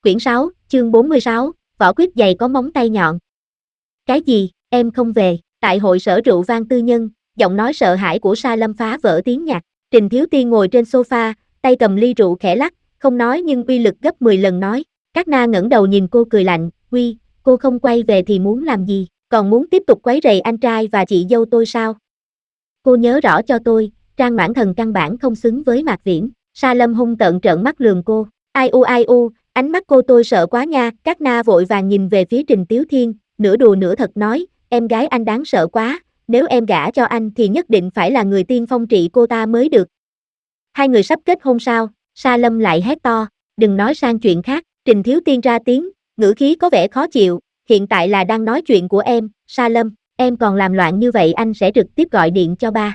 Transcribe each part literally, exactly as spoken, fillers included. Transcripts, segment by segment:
Quyển sáu, chương bốn mươi sáu, vỏ quýt dày có móng tay nhọn. Cái gì, em không về? Tại hội sở rượu vang tư nhân, giọng nói sợ hãi của Sa Lâm phá vỡ tiếng nhạc. Trình Thiếu Tiên ngồi trên sofa, tay cầm ly rượu khẽ lắc, không nói nhưng uy lực gấp mười lần nói. Các na ngẩng đầu nhìn cô cười lạnh, Quy, cô không quay về thì muốn làm gì, còn muốn tiếp tục quấy rầy anh trai và chị dâu tôi sao? Cô nhớ rõ cho tôi, Trang Mãn Thần căn bản không xứng với Mạc Viễn. Sa Lâm hung tợn trợn mắt lườm cô, ai u ai u, ánh mắt cô tôi sợ quá nha. Các na vội vàng nhìn về phía Trình Tiếu Thiên, nửa đùa nửa thật nói, em gái anh đáng sợ quá, nếu em gả cho anh thì nhất định phải là người tiên phong trị cô ta mới được. Hai người sắp kết hôn sao? Sa Lâm lại hét to, đừng nói sang chuyện khác. Trình Thiếu Tiên ra tiếng, ngữ khí có vẻ khó chịu, hiện tại là đang nói chuyện của em. Sa Lâm, em còn làm loạn như vậy anh sẽ trực tiếp gọi điện cho ba.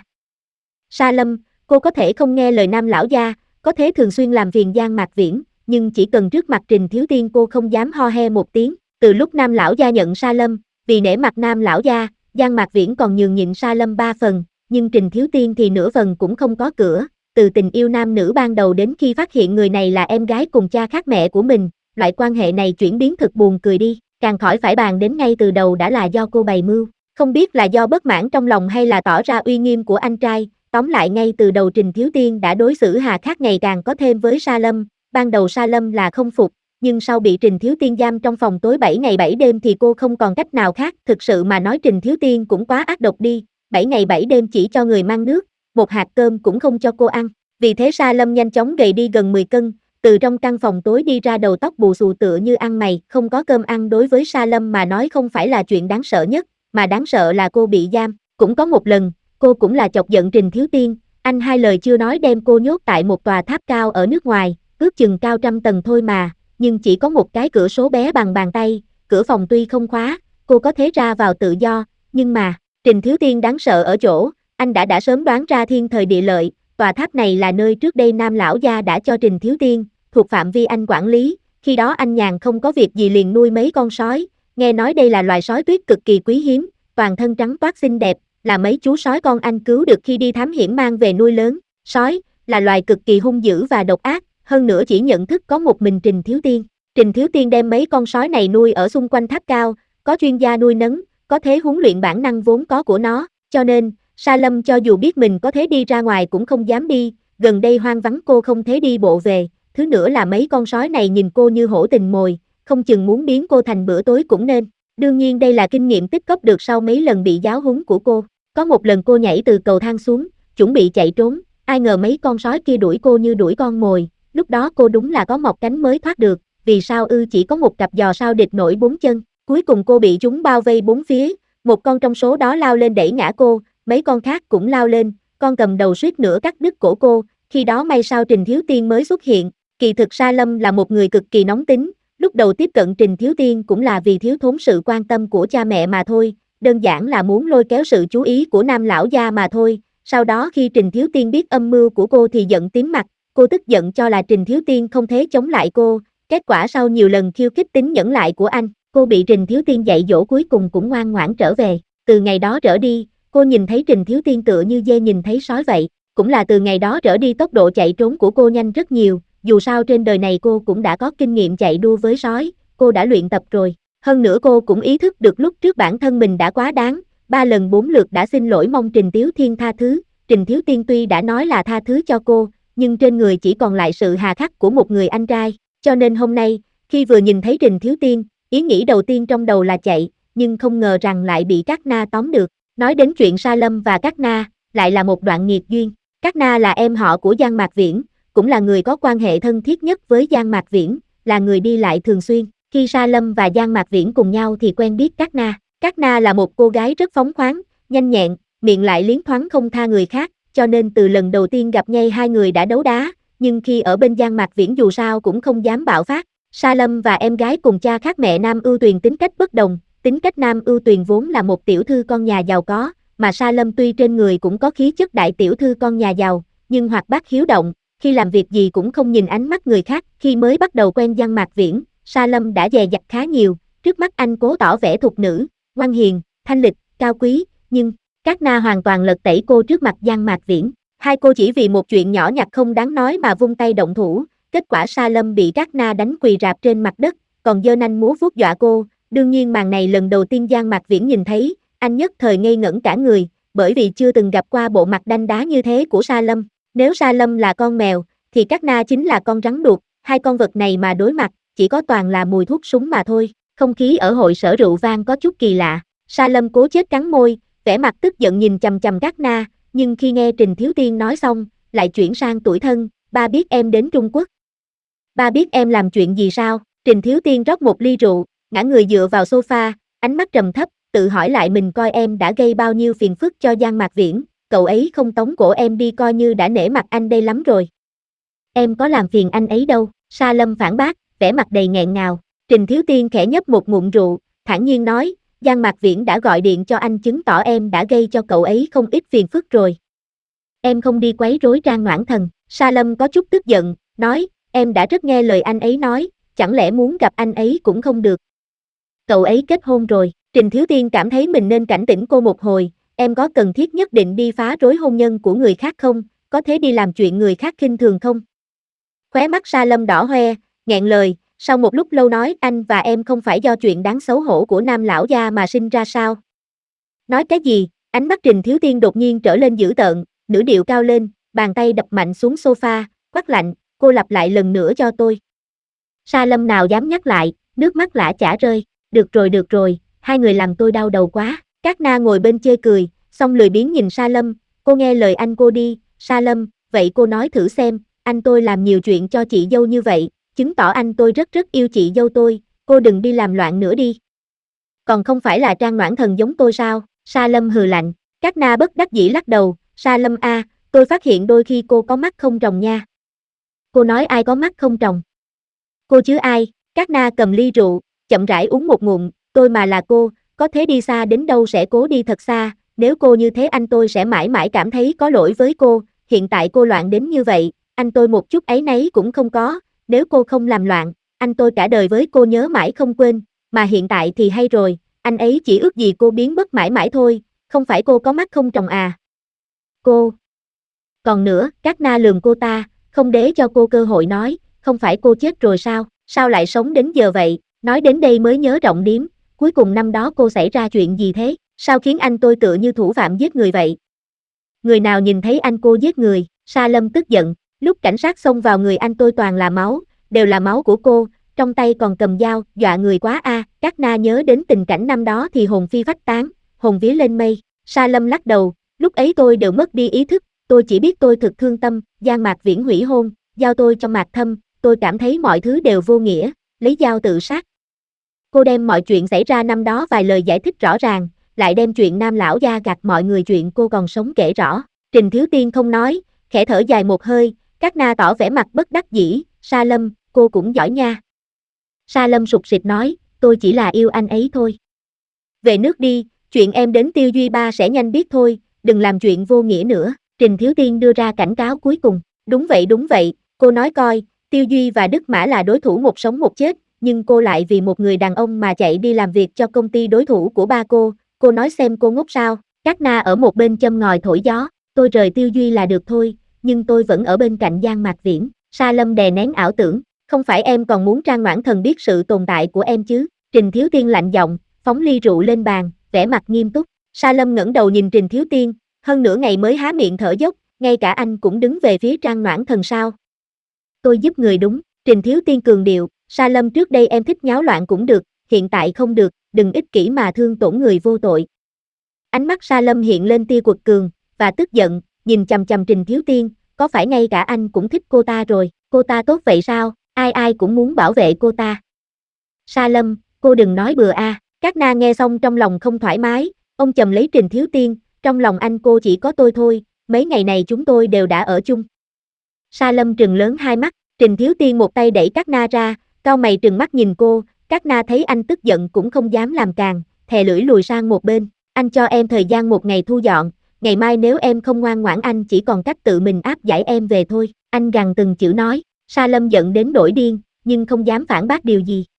Sa Lâm, cô có thể không nghe lời Nam lão gia, có thể thường xuyên làm phiền Giang Mạc Viễn, nhưng chỉ cần trước mặt Trình Thiếu Tiên cô không dám ho he một tiếng. Từ lúc Nam lão gia nhận Sa Lâm, vì nể mặt Nam lão gia, Giang Mạc Viễn còn nhường nhịn Sa Lâm ba phần, nhưng Trình Thiếu Tiên thì nửa phần cũng không có cửa. Từ tình yêu nam nữ ban đầu đến khi phát hiện người này là em gái cùng cha khác mẹ của mình, loại quan hệ này chuyển biến thực buồn cười đi, càng khỏi phải bàn đến ngay từ đầu đã là do cô bày mưu, không biết là do bất mãn trong lòng hay là tỏ ra uy nghiêm của anh trai. Tóm lại ngay từ đầu Trình Thiếu Tiên đã đối xử hà khắc ngày càng có thêm với Sa Lâm. Ban đầu Sa Lâm là không phục, nhưng sau bị Trình Thiếu Tiên giam trong phòng tối bảy ngày bảy đêm thì cô không còn cách nào khác. Thực sự mà nói Trình Thiếu Tiên cũng quá ác độc đi, bảy ngày bảy đêm chỉ cho người mang nước, một hạt cơm cũng không cho cô ăn. Vì thế Sa Lâm nhanh chóng gầy đi gần mười cân, từ trong căn phòng tối đi ra đầu tóc bù xù tựa như ăn mày. Không có cơm ăn đối với Sa Lâm mà nói không phải là chuyện đáng sợ nhất, mà đáng sợ là cô bị giam. Cũng có một lần, cô cũng là chọc giận Trình Thiếu Tiên, anh hai lời chưa nói đem cô nhốt tại một tòa tháp cao ở nước ngoài, ước chừng cao trăm tầng thôi mà, nhưng chỉ có một cái cửa số bé bằng bàn tay, cửa phòng tuy không khóa, cô có thể ra vào tự do, nhưng mà, Trình Thiếu Tiên đáng sợ ở chỗ, anh đã đã sớm đoán ra thiên thời địa lợi, tòa tháp này là nơi trước đây Nam lão gia đã cho Trình Thiếu Tiên, thuộc phạm vi anh quản lý, khi đó anh nhàn không có việc gì liền nuôi mấy con sói, nghe nói đây là loài sói tuyết cực kỳ quý hiếm, toàn thân trắng toát xinh đẹp, là mấy chú sói con anh cứu được khi đi thám hiểm mang về nuôi lớn. Sói là loài cực kỳ hung dữ và độc ác, hơn nữa chỉ nhận thức có một mình Trình Thiếu Tiên. Trình Thiếu Tiên đem mấy con sói này nuôi ở xung quanh tháp cao, có chuyên gia nuôi nấng, có thể huấn luyện bản năng vốn có của nó, cho nên, Sa Lâm cho dù biết mình có thể đi ra ngoài cũng không dám đi, gần đây hoang vắng cô không thể đi bộ về, thứ nữa là mấy con sói này nhìn cô như hổ tình mồi, không chừng muốn biến cô thành bữa tối cũng nên. Đương nhiên đây là kinh nghiệm tích cóp được sau mấy lần bị giáo huấn của cô. Có một lần cô nhảy từ cầu thang xuống, chuẩn bị chạy trốn, ai ngờ mấy con sói kia đuổi cô như đuổi con mồi, lúc đó cô đúng là có mọc cánh mới thoát được, vì sao ư chỉ có một cặp giò sao địch nổi bốn chân, cuối cùng cô bị chúng bao vây bốn phía, một con trong số đó lao lên đẩy ngã cô, mấy con khác cũng lao lên, con cầm đầu suýt nữa cắt đứt cổ cô, khi đó may sao Trình Thiếu Tiên mới xuất hiện. Kỳ thực Sa Lâm là một người cực kỳ nóng tính, lúc đầu tiếp cận Trình Thiếu Tiên cũng là vì thiếu thốn sự quan tâm của cha mẹ mà thôi, đơn giản là muốn lôi kéo sự chú ý của Nam lão gia mà thôi. Sau đó khi Trình Thiếu Tiên biết âm mưu của cô thì giận tím mặt, cô tức giận cho là Trình Thiếu Tiên không thể chống lại cô, kết quả sau nhiều lần khiêu khích tính nhẫn lại của anh, cô bị Trình Thiếu Tiên dạy dỗ cuối cùng cũng ngoan ngoãn trở về. Từ ngày đó trở đi, cô nhìn thấy Trình Thiếu Tiên tựa như dê nhìn thấy sói vậy, cũng là từ ngày đó trở đi tốc độ chạy trốn của cô nhanh rất nhiều, dù sao trên đời này cô cũng đã có kinh nghiệm chạy đua với sói, cô đã luyện tập rồi. Hơn nữa cô cũng ý thức được lúc trước bản thân mình đã quá đáng, ba lần bốn lượt đã xin lỗi mong Trình Thiếu Thiên tha thứ. Trình Thiếu Tiên tuy đã nói là tha thứ cho cô, nhưng trên người chỉ còn lại sự hà khắc của một người anh trai, cho nên hôm nay, khi vừa nhìn thấy Trình Thiếu Tiên, ý nghĩ đầu tiên trong đầu là chạy, nhưng không ngờ rằng lại bị Các Na tóm được. Nói đến chuyện Sa Lâm và Các Na, lại là một đoạn nghiệt duyên. Các Na là em họ của Giang Mạc Viễn, cũng là người có quan hệ thân thiết nhất với Giang Mạc Viễn, là người đi lại thường xuyên. Khi Sa Lâm và Giang Mạc Viễn cùng nhau thì quen biết Các Na. Các Na là một cô gái rất phóng khoáng, nhanh nhẹn, miệng lại liến thoáng không tha người khác, cho nên từ lần đầu tiên gặp nhau hai người đã đấu đá, nhưng khi ở bên Giang Mạc Viễn dù sao cũng không dám bạo phát. Sa Lâm và em gái cùng cha khác mẹ Nam Ưu Tuyền tính cách bất đồng, tính cách Nam Ưu Tuyền vốn là một tiểu thư con nhà giàu có, mà Sa Lâm tuy trên người cũng có khí chất đại tiểu thư con nhà giàu, nhưng hoạt bát hiếu động, khi làm việc gì cũng không nhìn ánh mắt người khác. Khi mới bắt đầu quen Giang Mạc Viễn, Sa Lâm đã dè dặt khá nhiều, trước mắt anh cố tỏ vẻ thục nữ, ngoan hiền, thanh lịch, cao quý, nhưng Các Na hoàn toàn lật tẩy cô trước mặt Giang Mạc Viễn. Hai cô chỉ vì một chuyện nhỏ nhặt không đáng nói mà vung tay động thủ, kết quả Sa Lâm bị Cát Na đánh quỳ rạp trên mặt đất, còn giơ nanh múa vuốt dọa cô. Đương nhiên màn này lần đầu tiên Giang Mạc Viễn nhìn thấy, anh nhất thời ngây ngẩn cả người, bởi vì chưa từng gặp qua bộ mặt đanh đá như thế của Sa Lâm. Nếu Sa Lâm là con mèo, thì Cát Na chính là con rắn đuột, hai con vật này mà đối mặt, chỉ có toàn là mùi thuốc súng mà thôi. Không khí ở hội sở rượu vang có chút kỳ lạ, Sa Lâm cố chết cắn môi, vẻ mặt tức giận nhìn chằm chằm Cát Na, nhưng khi nghe Trình Thiếu Tiên nói xong, lại chuyển sang tủi thân, ba biết em đến Trung Quốc. Ba biết em làm chuyện gì sao? Trình Thiếu Tiên rót một ly rượu, ngã người dựa vào sofa, ánh mắt trầm thấp, tự hỏi lại mình coi em đã gây bao nhiêu phiền phức cho Giang Mạc Viễn, cậu ấy không tống cổ em đi coi như đã nể mặt anh đây lắm rồi. Em có làm phiền anh ấy đâu, Sa Lâm phản bác, vẻ mặt đầy nghẹn ngào. Trình Thiếu Tiên khẽ nhấp một ngụm rượu, thản nhiên nói, Giang Mạc Viễn đã gọi điện cho anh chứng tỏ em đã gây cho cậu ấy không ít phiền phức rồi. Em không đi quấy rối Trang Noãn Thần. Sa Lâm có chút tức giận, nói, em đã rất nghe lời anh ấy nói, chẳng lẽ muốn gặp anh ấy cũng không được. Cậu ấy kết hôn rồi. Trình Thiếu Tiên cảm thấy mình nên cảnh tỉnh cô một hồi, em có cần thiết nhất định đi phá rối hôn nhân của người khác không, có thế đi làm chuyện người khác khinh thường không? Khóe mắt Sa Lâm đỏ hoe, nghẹn lời, sau một lúc lâu nói anh và em không phải do chuyện đáng xấu hổ của Nam lão gia mà sinh ra sao? Nói cái gì? Ánh mắt Trình Thiếu Tiên đột nhiên trở lên dữ tợn, ngữ điệu cao lên, bàn tay đập mạnh xuống sofa, quát lạnh, cô lặp lại lần nữa cho tôi. Sa Lâm nào dám nhắc lại, nước mắt lã chả rơi, được rồi được rồi, hai người làm tôi đau đầu quá. Cát Na ngồi bên chê cười, xong lười biếng nhìn Sa Lâm, cô nghe lời anh cô đi. Sa Lâm, vậy cô nói thử xem, anh tôi làm nhiều chuyện cho chị dâu như vậy, chứng tỏ anh tôi rất rất yêu chị dâu tôi, cô đừng đi làm loạn nữa đi. Còn không phải là Trang Noãn Thần giống tôi sao? Sa Lâm hừ lạnh. Cát Na bất đắc dĩ lắc đầu, Sa Lâm a, tôi phát hiện đôi khi cô có mắt không tròng nha. Cô nói ai có mắt không tròng? Cô chứ ai? Cát Na cầm ly rượu, chậm rãi uống một ngụm, tôi mà là cô, có thế đi xa đến đâu sẽ cố đi thật xa, nếu cô như thế anh tôi sẽ mãi mãi cảm thấy có lỗi với cô, hiện tại cô loạn đến như vậy, anh tôi một chút áy náy cũng không có, nếu cô không làm loạn, anh tôi cả đời với cô nhớ mãi không quên, mà hiện tại thì hay rồi, anh ấy chỉ ước gì cô biến mất mãi mãi thôi, không phải cô có mắt không tròng à. Cô. Còn nữa, Cát Na lườm cô ta, không để cho cô cơ hội nói, không phải cô chết rồi sao, sao lại sống đến giờ vậy, nói đến đây mới nhớ trọng điếm, cuối cùng năm đó cô xảy ra chuyện gì thế, sao khiến anh tôi tựa như thủ phạm giết người vậy? Người nào nhìn thấy anh cô giết người? Sa Lâm tức giận, lúc cảnh sát xông vào người anh tôi toàn là máu, đều là máu của cô, trong tay còn cầm dao, dọa người quá a. À. Cát Na nhớ đến tình cảnh năm đó thì hồn phi phách tán, hồn vía lên mây. Sa Lâm lắc đầu, lúc ấy tôi đều mất đi ý thức, tôi chỉ biết tôi thực thương tâm, Giang Mạc Viễn hủy hôn, giao tôi cho Mạc Thâm, tôi cảm thấy mọi thứ đều vô nghĩa, lấy dao tự sát. Cô đem mọi chuyện xảy ra năm đó vài lời giải thích rõ ràng, lại đem chuyện Nam lão gia gạt mọi người chuyện cô còn sống kể rõ. Trình Thiếu Tiên không nói, khẽ thở dài một hơi, Cát Na tỏ vẻ mặt bất đắc dĩ, Sa Lâm, cô cũng giỏi nha. Sa Lâm sụt sịt nói, tôi chỉ là yêu anh ấy thôi. Về nước đi, chuyện em đến Tiêu Duy Ba sẽ nhanh biết thôi, đừng làm chuyện vô nghĩa nữa. Trình Thiếu Tiên đưa ra cảnh cáo cuối cùng, đúng vậy đúng vậy, cô nói coi, Tiêu Duy và Đức Mã là đối thủ một sống một chết, nhưng cô lại vì một người đàn ông mà chạy đi làm việc cho công ty đối thủ của ba cô, cô nói xem cô ngốc sao? Cát Na ở một bên châm ngòi thổi gió, tôi rời Tiêu Duy là được thôi, nhưng tôi vẫn ở bên cạnh Giang Mạc Viễn. Sa Lâm đè nén ảo tưởng, không phải em còn muốn Trang Noãn Thần biết sự tồn tại của em chứ? Trình Thiếu Tiên lạnh giọng, phóng ly rượu lên bàn, vẻ mặt nghiêm túc. Sa Lâm ngẩng đầu nhìn Trình Thiếu Tiên, hơn nửa ngày mới há miệng thở dốc, ngay cả anh cũng đứng về phía Trang Noãn Thần sao? Tôi giúp người đúng. Trình Thiếu Tiên cường điệu, Sa Lâm trước đây em thích nháo loạn cũng được, hiện tại không được, đừng ích kỷ mà thương tổn người vô tội. Ánh mắt Sa Lâm hiện lên tia quật cường và tức giận, nhìn chằm chằm Trình Thiếu Tiên, có phải ngay cả anh cũng thích cô ta rồi, cô ta tốt vậy sao, ai ai cũng muốn bảo vệ cô ta. Sa Lâm, cô đừng nói bừa a. À. Cát Na nghe xong trong lòng không thoải mái, ông chầm lấy Trình Thiếu Tiên, trong lòng anh cô chỉ có tôi thôi, mấy ngày này chúng tôi đều đã ở chung. Sa Lâm trừng lớn hai mắt, Trình Thiếu Tiên một tay đẩy Cát Na ra, cau mày trừng mắt nhìn cô, Cát Na thấy anh tức giận cũng không dám làm càng, thè lưỡi lùi sang một bên, anh cho em thời gian một ngày thu dọn, ngày mai nếu em không ngoan ngoãn anh chỉ còn cách tự mình áp giải em về thôi, anh gằn từng chữ nói. Sa Lâm giận đến nổi điên, nhưng không dám phản bác điều gì.